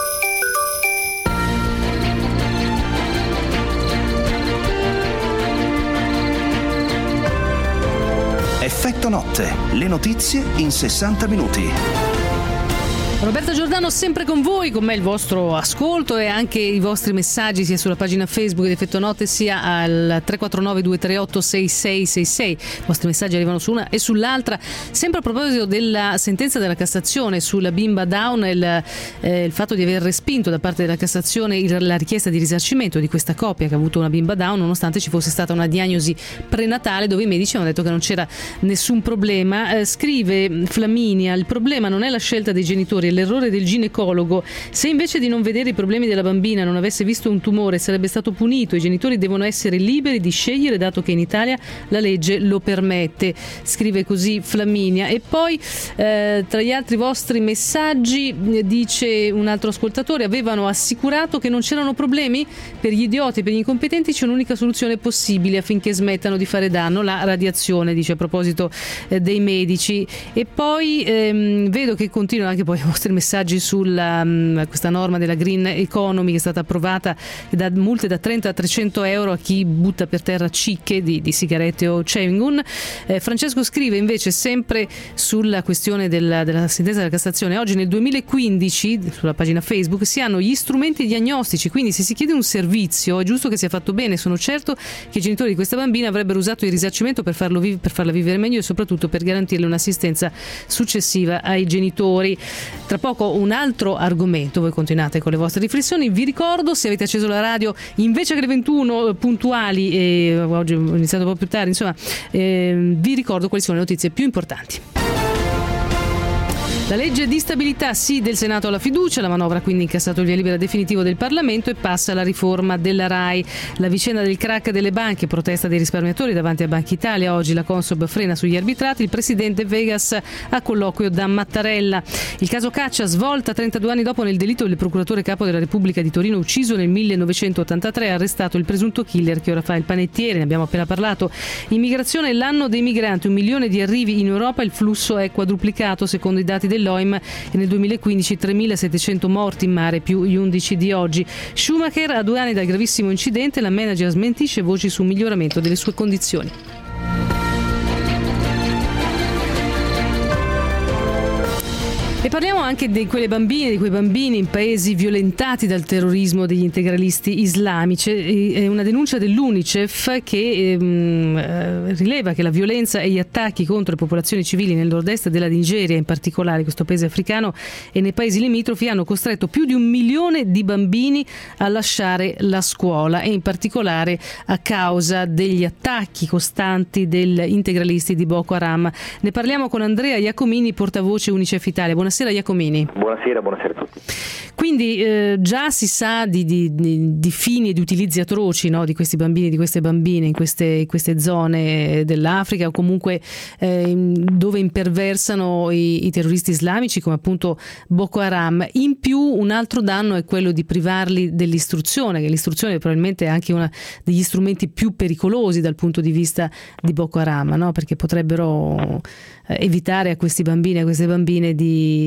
Effetto Notte, le notizie in sessanta minuti. Roberta Giordano sempre con voi, con me il vostro ascolto e anche i vostri messaggi sia sulla pagina Facebook di Effetto Notte sia al tre quattro nove due tre otto sei sei sei sei. I vostri messaggi arrivano su una e sull'altra. Sempre a proposito della sentenza della Cassazione sulla bimba Down, il, eh, il fatto di aver respinto da parte della Cassazione il, la richiesta di risarcimento di questa coppia che ha avuto una bimba Down nonostante ci fosse stata una diagnosi prenatale dove i medici hanno detto che non c'era nessun problema. Eh, scrive Flaminia, il problema non è la scelta dei genitori, l'errore del ginecologo. Se invece di non vedere i problemi della bambina non avesse visto un tumore sarebbe stato punito. I genitori devono essere liberi di scegliere dato che in Italia la legge lo permette, scrive così Flaminia. E poi eh, tra gli altri vostri messaggi dice un altro ascoltatore, avevano assicurato che non c'erano problemi? Per gli idioti e per gli incompetenti c'è un'unica soluzione possibile affinché smettano di fare danno, la radiazione, dice a proposito eh, dei medici. E poi ehm, vedo che continuano anche poi i vostri messaggi sulla um, questa norma della Green Economy che è stata approvata e dà multe da trenta a trecento euro a chi butta per terra cicche di, di sigarette o chewing gum. Eh, Francesco scrive invece sempre sulla questione della, della sentenza della Cassazione, oggi nel duemilaquindici sulla pagina Facebook si hanno gli strumenti diagnostici, quindi se si chiede un servizio è giusto che sia fatto bene. Sono certo che i genitori di questa bambina avrebbero usato il risarcimento per, farlo vi- per farla vivere meglio e soprattutto per garantirle un'assistenza successiva ai genitori. Tra poco un altro argomento, voi continuate con le vostre riflessioni. Vi ricordo, se avete acceso la radio invece che le ventuno puntuali, e oggi ho iniziato un po' più tardi, insomma, eh, vi ricordo quali sono le notizie più importanti. La legge di stabilità sì del Senato alla fiducia, la manovra quindi incassato il via libera definitivo del Parlamento e passa la riforma della RAI. La vicenda del crack delle banche, protesta dei risparmiatori davanti a Banca Italia, oggi la Consob frena sugli arbitrati, il presidente Vegas a colloquio da Mattarella. Il caso Caccia svolta trentadue anni dopo nel delitto del procuratore capo della Repubblica di Torino ucciso nel millenovecentottantatré, arrestato il presunto killer che ora fa il panettiere, ne abbiamo appena parlato. Immigrazione, l'anno dei migranti, un milione di arrivi in Europa, il flusso è quadruplicato secondo i dati dell'O I M e nel duemilaquindici tremilasettecento morti in mare più gli undici di oggi. Schumacher a due anni dal gravissimo incidente, la manager smentisce voci su un miglioramento delle sue condizioni. E parliamo anche di quelle bambine, di quei bambini in paesi violentati dal terrorismo degli integralisti islamici. È una denuncia dell'UNICEF che ehm, rileva che la violenza e gli attacchi contro le popolazioni civili nel nord-est della Nigeria, in particolare questo paese africano, e nei paesi limitrofi hanno costretto più di un milione di bambini a lasciare la scuola, e in particolare a causa degli attacchi costanti degli integralisti di Boko Haram. Ne parliamo con Andrea Iacomini, portavoce UNICEF Italia. Buonasera Iacomini. Buonasera, buonasera a tutti. Quindi eh, già si sa di, di, di, di fini e di utilizzi atroci, no, di questi bambini, di queste bambine in queste, in queste zone dell'Africa, o comunque eh, dove imperversano i, i terroristi islamici come appunto Boko Haram. In più un altro danno è quello di privarli dell'istruzione, che l'istruzione è probabilmente anche uno degli strumenti più pericolosi dal punto di vista di Boko Haram, no? Perché potrebbero eh, evitare a questi bambini e a queste bambine di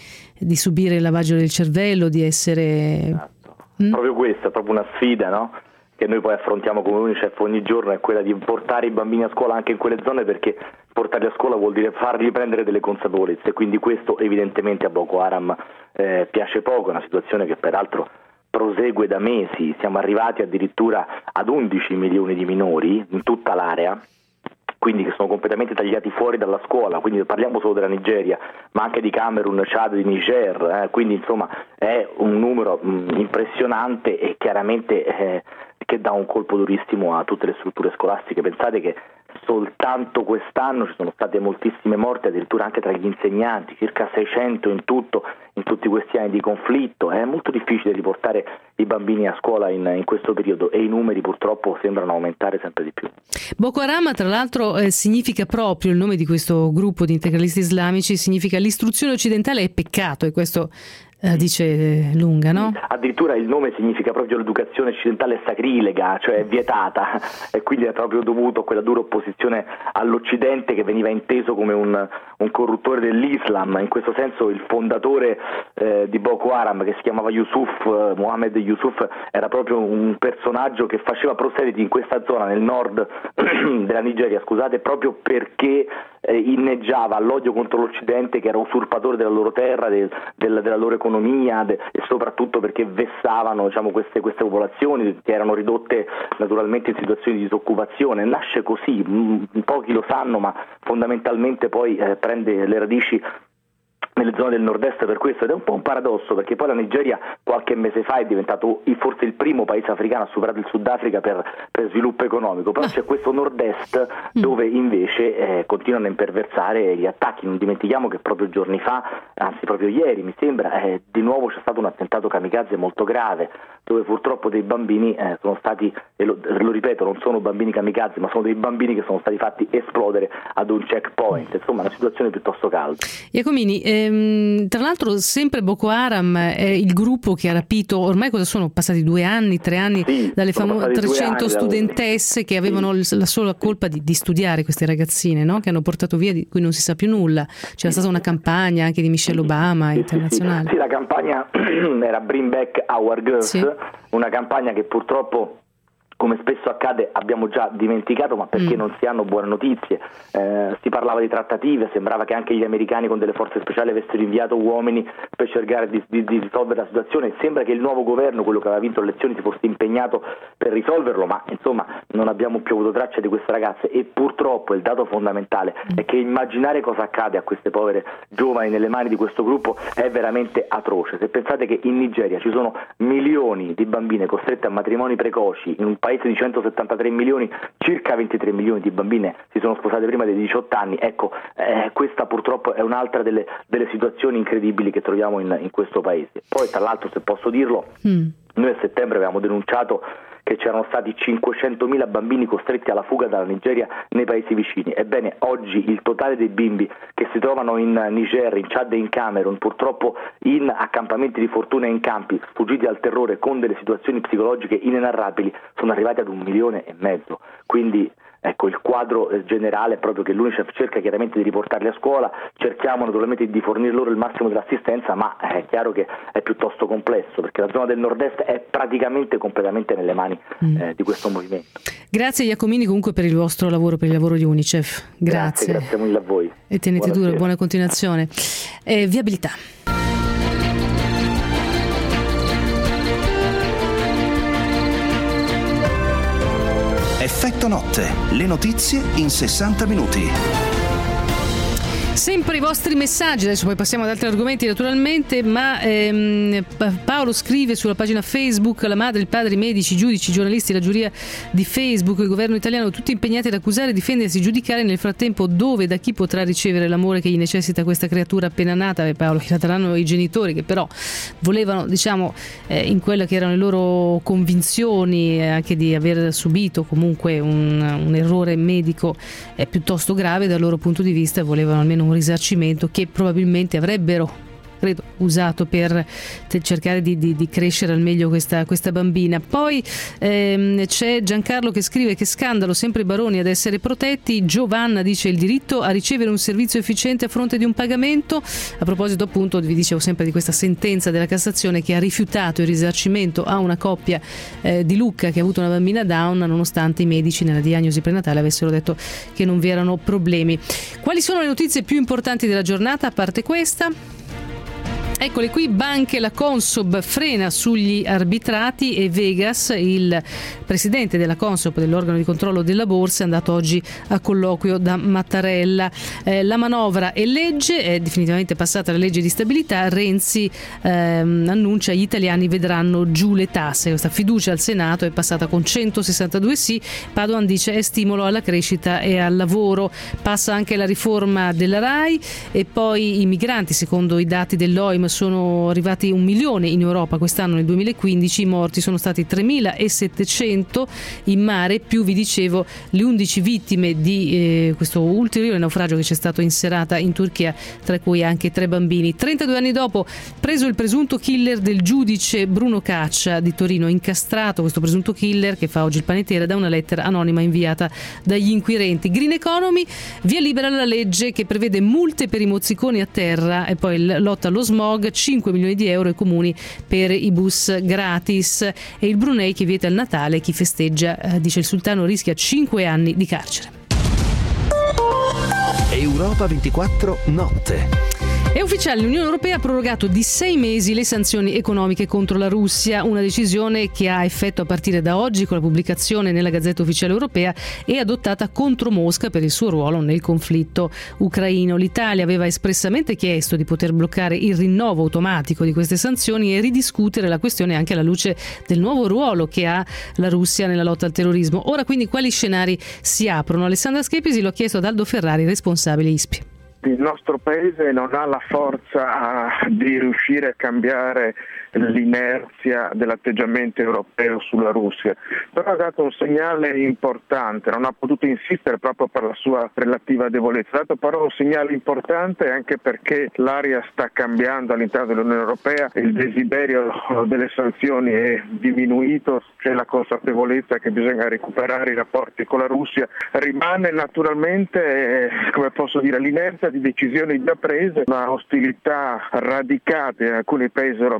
di subire il lavaggio del cervello, di essere... Esatto. Mm? Proprio questa è proprio una sfida, no? Che noi poi affrontiamo come UNICEF ogni giorno, è quella di portare i bambini a scuola anche in quelle zone, perché portarli a scuola vuol dire fargli prendere delle consapevolezze, quindi questo evidentemente a Boko Haram eh, piace poco. È una situazione che peraltro prosegue da mesi, siamo arrivati addirittura ad undici milioni di minori in tutta l'area, quindi che sono completamente tagliati fuori dalla scuola, quindi parliamo solo della Nigeria, ma anche di Camerun, Chad, di Niger, eh, quindi insomma è un numero mh, impressionante e chiaramente eh, che dà un colpo durissimo a tutte le strutture scolastiche. Pensate che soltanto quest'anno ci sono state moltissime morti, addirittura anche tra gli insegnanti, circa seicento in tutto, in tutti questi anni di conflitto. È molto difficile riportare i bambini a scuola in, in questo periodo, e i numeri purtroppo sembrano aumentare sempre di più. Boko Haram, tra l'altro, eh, significa proprio, il nome di questo gruppo di integralisti islamici significa l'istruzione occidentale è peccato, e questo eh, dice lunga, no? Addirittura il nome significa proprio l'educazione occidentale sacrilega, cioè vietata, e quindi è proprio dovuto a quella dura opposizione all'Occidente che veniva inteso come un, un corruttore dell'Islam. In questo senso il fondatore eh, di Boko Haram, che si chiamava Yusuf, eh, Mohammed Yusuf, era proprio un personaggio che faceva proseliti in questa zona nel nord della Nigeria, scusate, proprio perché eh, inneggiava all'odio contro l'Occidente, che era usurpatore della loro terra, de, del, della loro economia, de, e soprattutto perché vessavano, diciamo, queste, queste popolazioni che erano ridotte naturalmente in situazioni di disoccupazione. Nasce così, mh, pochi lo sanno, ma fondamentalmente poi eh, prende le radici nelle zone del nord-est per questo, ed è un po' un paradosso, perché poi la Nigeria qualche mese fa è diventato forse il primo paese africano, ha superato il Sudafrica per, per sviluppo economico, però c'è questo nord-est dove invece eh, continuano a imperversare gli attacchi. Non dimentichiamo che proprio giorni fa, anzi proprio ieri mi sembra, eh, di nuovo c'è stato un attentato kamikaze molto grave, dove purtroppo dei bambini eh, sono stati, e lo, lo ripeto, non sono bambini kamikaze, ma sono dei bambini che sono stati fatti esplodere ad un checkpoint. Insomma, una situazione piuttosto calda. Iacomini, ehm, tra l'altro sempre Boko Haram è il gruppo che ha rapito, ormai cosa sono passati due anni, tre anni, sì, dalle famose trecento anni, studentesse che avevano sì. la sola colpa di, di studiare, queste ragazzine, no? Che hanno portato via, di cui non si sa più nulla. C'era stata una campagna anche di Michelle Obama, sì, internazionale. Sì, sì, la campagna era Bring Back Our Girls, sì. Una campagna che purtroppo come spesso accade, abbiamo già dimenticato, ma perché mm. non si hanno buone notizie. Eh, si parlava di trattative, sembrava che anche gli americani con delle forze speciali avessero inviato uomini per cercare di, di, di risolvere la situazione. Sembra che il nuovo governo, quello che aveva vinto le elezioni, si fosse impegnato per risolverlo, ma insomma non abbiamo più avuto traccia di queste ragazze, e purtroppo il dato fondamentale mm. è che immaginare cosa accade a queste povere giovani nelle mani di questo gruppo è veramente atroce. Se pensate che in Nigeria ci sono milioni di bambine costrette a matrimoni precoci, in un paese di centosettantatré milioni, circa ventitré milioni di bambine si sono sposate prima dei diciotto anni, ecco, eh, questa purtroppo è un'altra delle, delle situazioni incredibili che troviamo in, in questo paese. Poi tra l'altro, se posso dirlo, mm. noi a settembre avevamo denunciato che c'erano stati cinquecentomila bambini costretti alla fuga dalla Nigeria nei paesi vicini. Ebbene, oggi il totale dei bimbi che si trovano in Niger, in Chad e in Camerun, purtroppo in accampamenti di fortuna e in campi, sfuggiti al terrore con delle situazioni psicologiche inenarrabili, sono arrivati ad un milione e mezzo. Quindi ecco, il quadro generale è proprio che l'UNICEF cerca chiaramente di riportarli a scuola, cerchiamo naturalmente di fornire loro il massimo dell'assistenza, ma è chiaro che è piuttosto complesso, perché la zona del nord-est è praticamente completamente nelle mani mm. eh, di questo movimento. Grazie Iacomini comunque per il vostro lavoro, per il lavoro di UNICEF. Grazie. Grazie, grazie mille a voi. E tenete duro, buona continuazione. Eh, viabilità. Effetto notte, le notizie in sessanta minuti. Sempre i vostri messaggi, adesso poi passiamo ad altri argomenti naturalmente, ma ehm, Paolo scrive sulla pagina Facebook: la madre, il padre, i medici, i giudici, i giornalisti, la giuria di Facebook, il governo italiano, tutti impegnati ad accusare, difendersi, giudicare. Nel frattempo dove e da chi potrà ricevere l'amore che gli necessita questa creatura appena nata? Beh, Paolo, che la daranno i genitori, che però volevano, diciamo, eh, in quelle che erano le loro convinzioni, eh, anche di aver subito comunque un, un errore medico eh, piuttosto grave dal loro punto di vista, volevano almeno un risarcimento che probabilmente avrebbero, credo, usato per cercare di, di, di crescere al meglio questa, questa bambina. Poi ehm, c'è Giancarlo che scrive: che scandalo, sempre i baroni ad essere protetti. Giovanna dice: il diritto a ricevere un servizio efficiente a fronte di un pagamento. A proposito, appunto, vi dicevo sempre di questa sentenza della Cassazione che ha rifiutato il risarcimento a una coppia eh, di Lucca che ha avuto una bambina Down, nonostante i medici nella diagnosi prenatale avessero detto che non vi erano problemi. Quali sono le notizie più importanti della giornata, a parte questa? Eccole qui: banche, la Consob frena sugli arbitrati e Vegas, il presidente della Consob, dell'organo di controllo della borsa, è andato oggi a colloquio da Mattarella. Eh, la manovra è legge, è definitivamente passata la legge di stabilità. Renzi ehm, annuncia: gli italiani vedranno giù le tasse. Questa fiducia al Senato è passata con centosessantadue sì. Padoan dice: è stimolo alla crescita e al lavoro. Passa anche la riforma della RAI. E poi i migranti, secondo i dati dell'O I M, sono arrivati un milione in Europa quest'anno, nel duemilaquindici. I morti sono stati tremilasettecento in mare, più, vi dicevo, le undici vittime di eh, questo ulteriore naufragio che c'è stato in serata in Turchia, tra cui anche tre bambini. trentadue anni dopo, preso il presunto killer del giudice Bruno Caccia di Torino, incastrato questo presunto killer, che fa oggi il panettiere, da una lettera anonima inviata dagli inquirenti. Green Economy, via libera la legge che prevede multe per i mozziconi a terra e poi lotta allo smog, cinque milioni di euro ai comuni per i bus gratis. E il Brunei che vieta il Natale, chi festeggia, eh, dice il sultano, rischia cinque anni di carcere. Europa ventiquattro notte. È ufficiale, l'Unione Europea ha prorogato di sei mesi le sanzioni economiche contro la Russia, una decisione che ha effetto a partire da oggi con la pubblicazione nella Gazzetta Ufficiale Europea e adottata contro Mosca per il suo ruolo nel conflitto ucraino. L'Italia aveva espressamente chiesto di poter bloccare il rinnovo automatico di queste sanzioni e ridiscutere la questione anche alla luce del nuovo ruolo che ha la Russia nella lotta al terrorismo. Ora quindi quali scenari si aprono? Alessandra Schepisi lo ha chiesto ad Aldo Ferrari, responsabile I S P I. Il nostro paese non ha la forza di riuscire a cambiare l'inerzia dell'atteggiamento europeo sulla Russia, però ha dato un segnale importante, non ha potuto insistere proprio per la sua relativa debolezza, ha dato però un segnale importante anche perché l'aria sta cambiando all'interno dell'Unione Europea, il desiderio delle sanzioni è diminuito, c'è la consapevolezza che bisogna recuperare i rapporti con la Russia, rimane naturalmente, come posso dire, l'inerzia di decisioni già prese, una ostilità radicata in alcuni paesi europei, la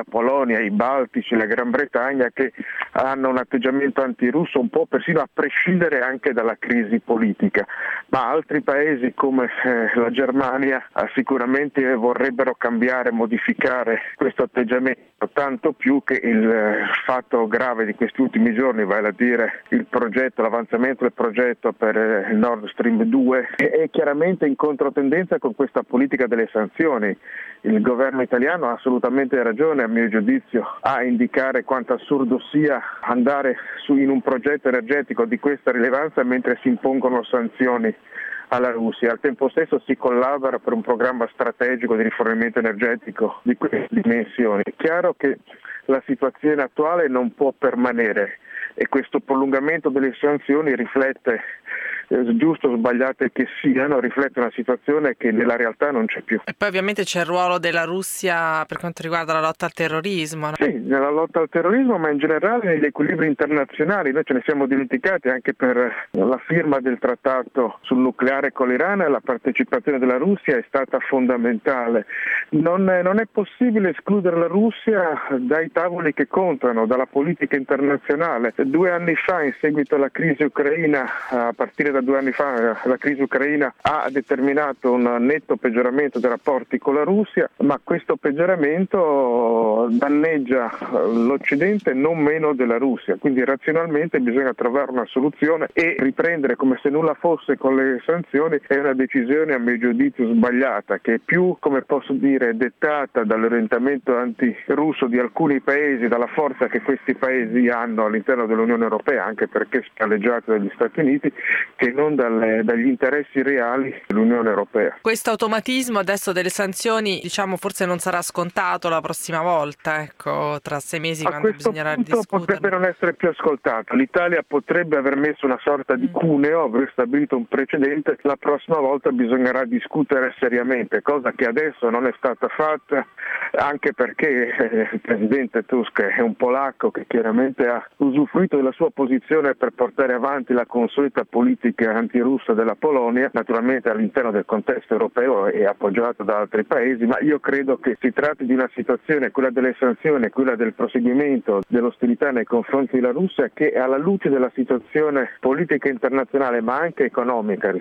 la Polonia, i Baltici, la Gran Bretagna, che hanno un atteggiamento antirusso un po' persino a prescindere anche dalla crisi politica, ma altri paesi come eh, la Germania eh, sicuramente vorrebbero cambiare, modificare questo atteggiamento, tanto più che il eh, fatto grave di questi ultimi giorni, vale a dire il progetto, l'avanzamento del progetto per eh, il Nord Stream due, è, è chiaramente in controtendenza con questa politica delle sanzioni. Il governo italiano ha assolutamente ragione, a mio giudizio, a indicare quanto assurdo sia andare su in un progetto energetico di questa rilevanza mentre si impongono sanzioni alla Russia. Al tempo stesso si collabora per un programma strategico di rifornimento energetico di queste dimensioni. È chiaro che la situazione attuale non può permanere e questo prolungamento delle sanzioni riflette, eh, giusto o sbagliate che siano, riflette una situazione che nella realtà non c'è più. E poi ovviamente c'è il ruolo della Russia per quanto riguarda la lotta al terrorismo, no? Sì, nella lotta al terrorismo, ma in generale negli equilibri internazionali. Noi ce ne siamo dimenticati anche per la firma del trattato sul nucleare con l'Iran, la partecipazione della Russia è stata fondamentale. Non è, non è possibile escludere la Russia dai tavoli che contano, dalla politica internazionale. Due anni fa, in seguito alla crisi ucraina, a partire da due anni fa, la crisi ucraina ha determinato un netto peggioramento dei rapporti con la Russia, ma questo peggioramento danneggia l'Occidente non meno della Russia, quindi razionalmente bisogna trovare una soluzione e riprendere come se nulla fosse con le sanzioni è una decisione a mio giudizio sbagliata, che è più, come posso dire, dettata dall'orientamento antirusso di alcuni paesi, dalla forza che questi paesi hanno all'interno dell'Unione Europea, anche perché spalleggiati dagli Stati Uniti, che non dalle, dagli interessi reali dell'Unione Europea. Questo automatismo adesso delle sanzioni, diciamo, forse non sarà scontato la prossima volta, ecco, tra sei mesi, a quando bisognerà discutere. Potrebbe non essere più ascoltato. L'Italia potrebbe aver messo una sorta di cuneo, aver stabilito un precedente. La prossima volta bisognerà discutere seriamente, cosa che adesso non è stata fatta, anche perché eh, il presidente Tusk è un polacco che chiaramente ha usufruito della sua posizione per portare avanti la consueta politica antirussa della Polonia, naturalmente all'interno del contesto europeo e appoggiato da altri paesi, ma io credo che si tratti di una situazione, quella delle sanzioni, quella del proseguimento dell'ostilità nei confronti della Russia, che alla luce della situazione politica internazionale ma anche economica,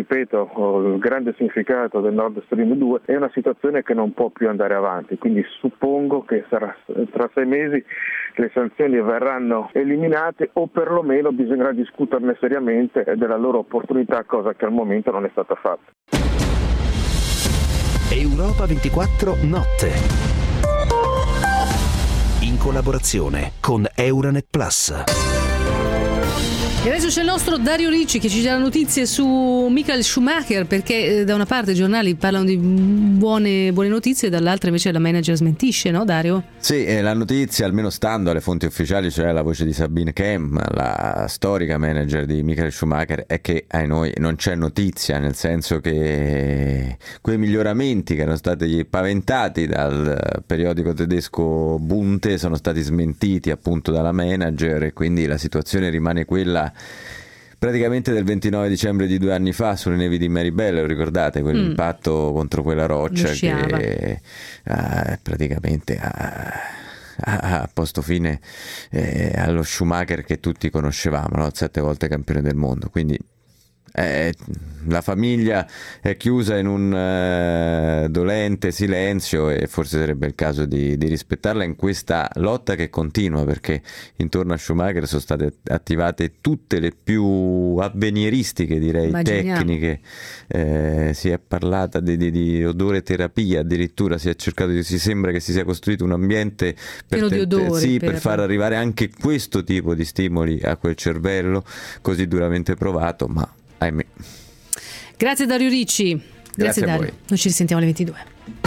ripeto, il grande significato del Nord Stream due, è una situazione che non può più andare avanti, quindi suppongo che sarà tra sei mesi le sanzioni verranno eliminate o perlomeno bisognerà discuterne seriamente della loro opportunità, cosa che al momento non è stata fatta. Europa ventiquattro Notte, in collaborazione con Euranet Plus. E adesso c'è il nostro Dario Ricci che ci dà notizie su Michael Schumacher, perché eh, da una parte i giornali parlano di buone, buone notizie, dall'altra invece la manager smentisce, no Dario? Sì, eh, la notizia, almeno stando alle fonti ufficiali, cioè la voce di Sabine Kemm, la storica manager di Michael Schumacher, è che ai noi non c'è notizia, nel senso che quei miglioramenti che erano stati paventati dal periodico tedesco Bunte sono stati smentiti appunto dalla manager, e quindi la situazione rimane quella praticamente del ventinove dicembre di due anni fa sulle nevi di Maribel, lo ricordate? Quell'impatto mm. contro quella roccia che ah, praticamente ha, ha posto fine eh, allo Schumacher che tutti conoscevamo, no? Sette volte campione del mondo, quindi Eh, la famiglia è chiusa in un eh, dolente silenzio e forse sarebbe il caso di, di rispettarla in questa lotta che continua, perché intorno a Schumacher sono state attivate tutte le più avveniristiche, direi, tecniche. Eh, si è parlata di, di, di odore terapia, addirittura si è cercato di, si sembra che si sia costruito un ambiente per, pieno di odori, sì, per, per far arrivare anche questo tipo di stimoli a quel cervello così duramente provato, ma ahimè. Grazie Dario Ricci. Grazie, Grazie a Dario. voi. Noi ci risentiamo alle ventidue.